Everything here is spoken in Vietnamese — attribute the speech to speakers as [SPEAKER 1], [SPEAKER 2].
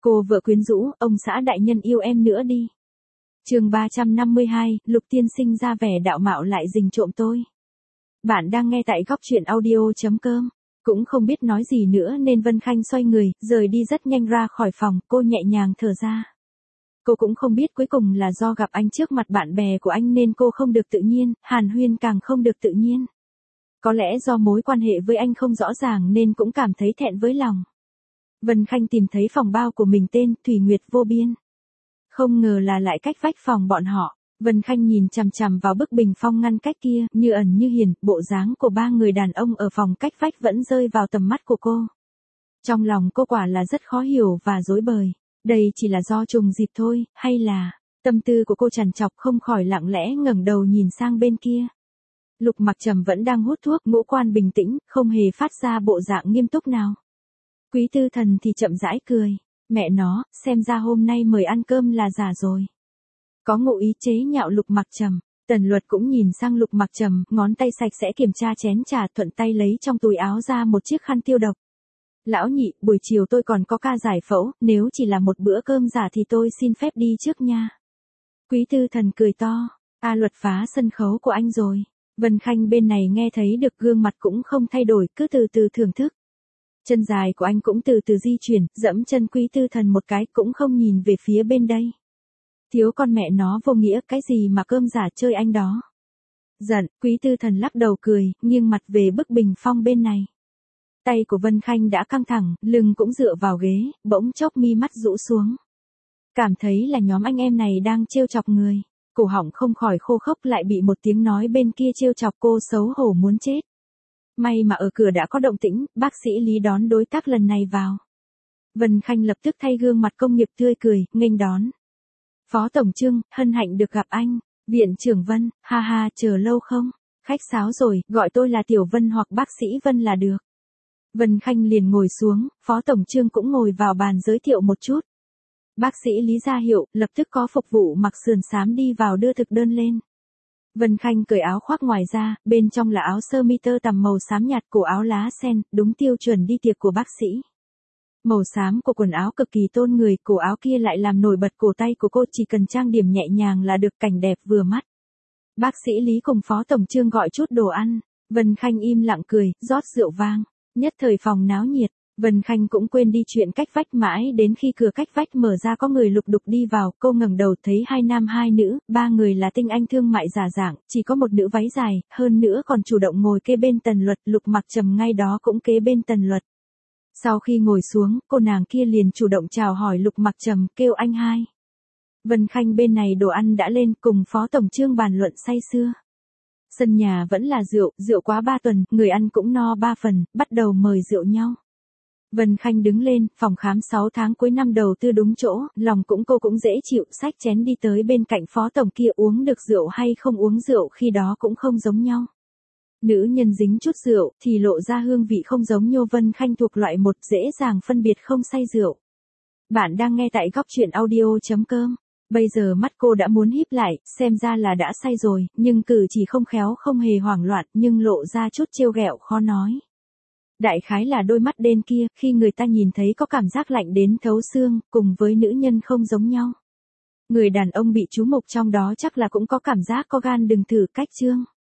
[SPEAKER 1] Cô vợ quyến rũ, ông xã đại nhân yêu em nữa đi. Chương 352, Lục tiên sinh ra vẻ đạo mạo lại rình trộm tôi. Bạn đang nghe tại góc truyện audio.com. Cũng không biết nói gì nữa nên Vân Khanh xoay người, rời đi rất nhanh ra khỏi phòng, cô nhẹ nhàng thở ra. Cô cũng không biết cuối cùng là do gặp anh trước mặt bạn bè của anh nên cô không được tự nhiên, hàn huyên càng không được tự nhiên. Có lẽ do mối quan hệ với anh không rõ ràng nên cũng cảm thấy thẹn với lòng. Vân Khanh tìm thấy phòng bao của mình tên Thủy Nguyệt Vô Biên. Không ngờ là lại cách vách phòng bọn họ. Vân Khanh nhìn chằm chằm vào bức bình phong ngăn cách kia, như ẩn như hiển, bộ dáng của ba người đàn ông ở phòng cách vách vẫn rơi vào tầm mắt của cô. Trong lòng cô quả là rất khó hiểu và rối bời. Đây chỉ là do trùng dịp thôi, hay là... Tâm tư của cô trằn trọc không khỏi lặng lẽ ngẩng đầu nhìn sang bên kia. Lục Mặc Trầm vẫn đang hút thuốc, ngũ quan bình tĩnh, không hề phát ra bộ dạng nghiêm túc nào. Quý Tư Thần thì chậm rãi cười. Mẹ nó, xem ra hôm nay mời ăn cơm là giả rồi. Có ngụ ý chế nhạo Lục Mặc Trầm. Tần Luật cũng nhìn sang Lục Mặc Trầm, ngón tay sạch sẽ kiểm tra chén trà, thuận tay lấy trong túi áo ra một chiếc khăn tiêu độc. Lão nhị, buổi chiều tôi còn có ca giải phẫu, nếu chỉ là một bữa cơm giả thì tôi xin phép đi trước nha. Quý Tư Thần cười to. Luật phá sân khấu của anh rồi. Vân Khanh bên này nghe thấy được, gương mặt cũng không thay đổi, cứ từ từ thưởng thức. Chân dài của anh cũng từ từ di chuyển, dẫm chân Quý Tư Thần một cái, cũng không nhìn về phía bên đây. Thiếu con mẹ nó vô nghĩa, cái gì mà cơm giả chơi anh đó. Giận, Quý Tư Thần lắc đầu cười, nghiêng mặt về bức bình phong bên này. Tay của Vân Khanh đã căng thẳng, lưng cũng dựa vào ghế, bỗng chốc mi mắt rũ xuống. Cảm thấy là nhóm anh em này đang trêu chọc người. Cổ họng không khỏi khô khốc, lại bị một tiếng nói bên kia trêu chọc, cô xấu hổ muốn chết. May mà ở cửa đã có động tĩnh, bác sĩ Lý đón đối tác lần này vào. Vân Khanh lập tức thay gương mặt công nghiệp tươi cười, nghênh đón. Phó Tổng Trương, hân hạnh được gặp anh. Viện trưởng Vân, ha ha, chờ lâu không? Khách sáo rồi, gọi tôi là Tiểu Vân hoặc bác sĩ Vân là được. Vân Khanh liền ngồi xuống, Phó Tổng Trương cũng ngồi vào bàn giới thiệu một chút. Bác sĩ Lý ra hiệu, lập tức có phục vụ mặc sườn xám đi vào đưa thực đơn lên. Vân Khanh cởi áo khoác ngoài ra, bên trong là áo sơ mi tơ tằm màu xám nhạt, cổ áo lá sen, đúng tiêu chuẩn đi tiệc của bác sĩ. Màu xám của quần áo cực kỳ tôn người, cổ áo kia lại làm nổi bật cổ tay của cô, chỉ cần trang điểm nhẹ nhàng là được, cảnh đẹp vừa mắt. Bác sĩ Lý cùng Phó Tổng Trương gọi chút đồ ăn, Vân Khanh im lặng cười, rót rượu vang, nhất thời phòng náo nhiệt. Vân Khanh cũng quên đi chuyện cách vách, mãi đến khi cửa cách vách mở ra có người lục đục đi vào, cô ngẩng đầu thấy hai nam hai nữ, ba người là tinh anh thương mại giả dạng, chỉ có một nữ váy dài, hơn nữa còn chủ động ngồi kế bên Tần Luật, Lục Mặc Trầm ngay đó cũng kế bên Tần Luật. Sau khi ngồi xuống, cô nàng kia liền chủ động chào hỏi Lục Mặc Trầm, kêu anh hai. Vân Khanh bên này đồ ăn đã lên, cùng Phó Tổng Trương bàn luận say sưa. Sân nhà vẫn là rượu quá 3 tuần, người ăn cũng no 3 phần, bắt đầu mời rượu nhau. Vân Khanh đứng lên, phòng khám 6 tháng cuối năm đầu tư đúng chỗ, lòng cô cũng dễ chịu, xách chén đi tới bên cạnh Phó Tổng kia, uống được rượu hay không uống rượu khi đó cũng không giống nhau. Nữ nhân dính chút rượu thì lộ ra hương vị không giống nhau. Vân Khanh thuộc loại một, dễ dàng phân biệt không say rượu. Bạn đang nghe tại góc truyện audio.com. Bây giờ mắt cô đã muốn híp lại, xem ra là đã say rồi, nhưng cử chỉ không khéo, không hề hoảng loạn, nhưng lộ ra chút trêu ghẹo khó nói. Đại khái là đôi mắt đen kia, khi người ta nhìn thấy có cảm giác lạnh đến thấu xương, cùng với nữ nhân không giống nhau. Người đàn ông bị chú mục trong đó chắc là cũng có cảm giác có gan đừng thử cách chương.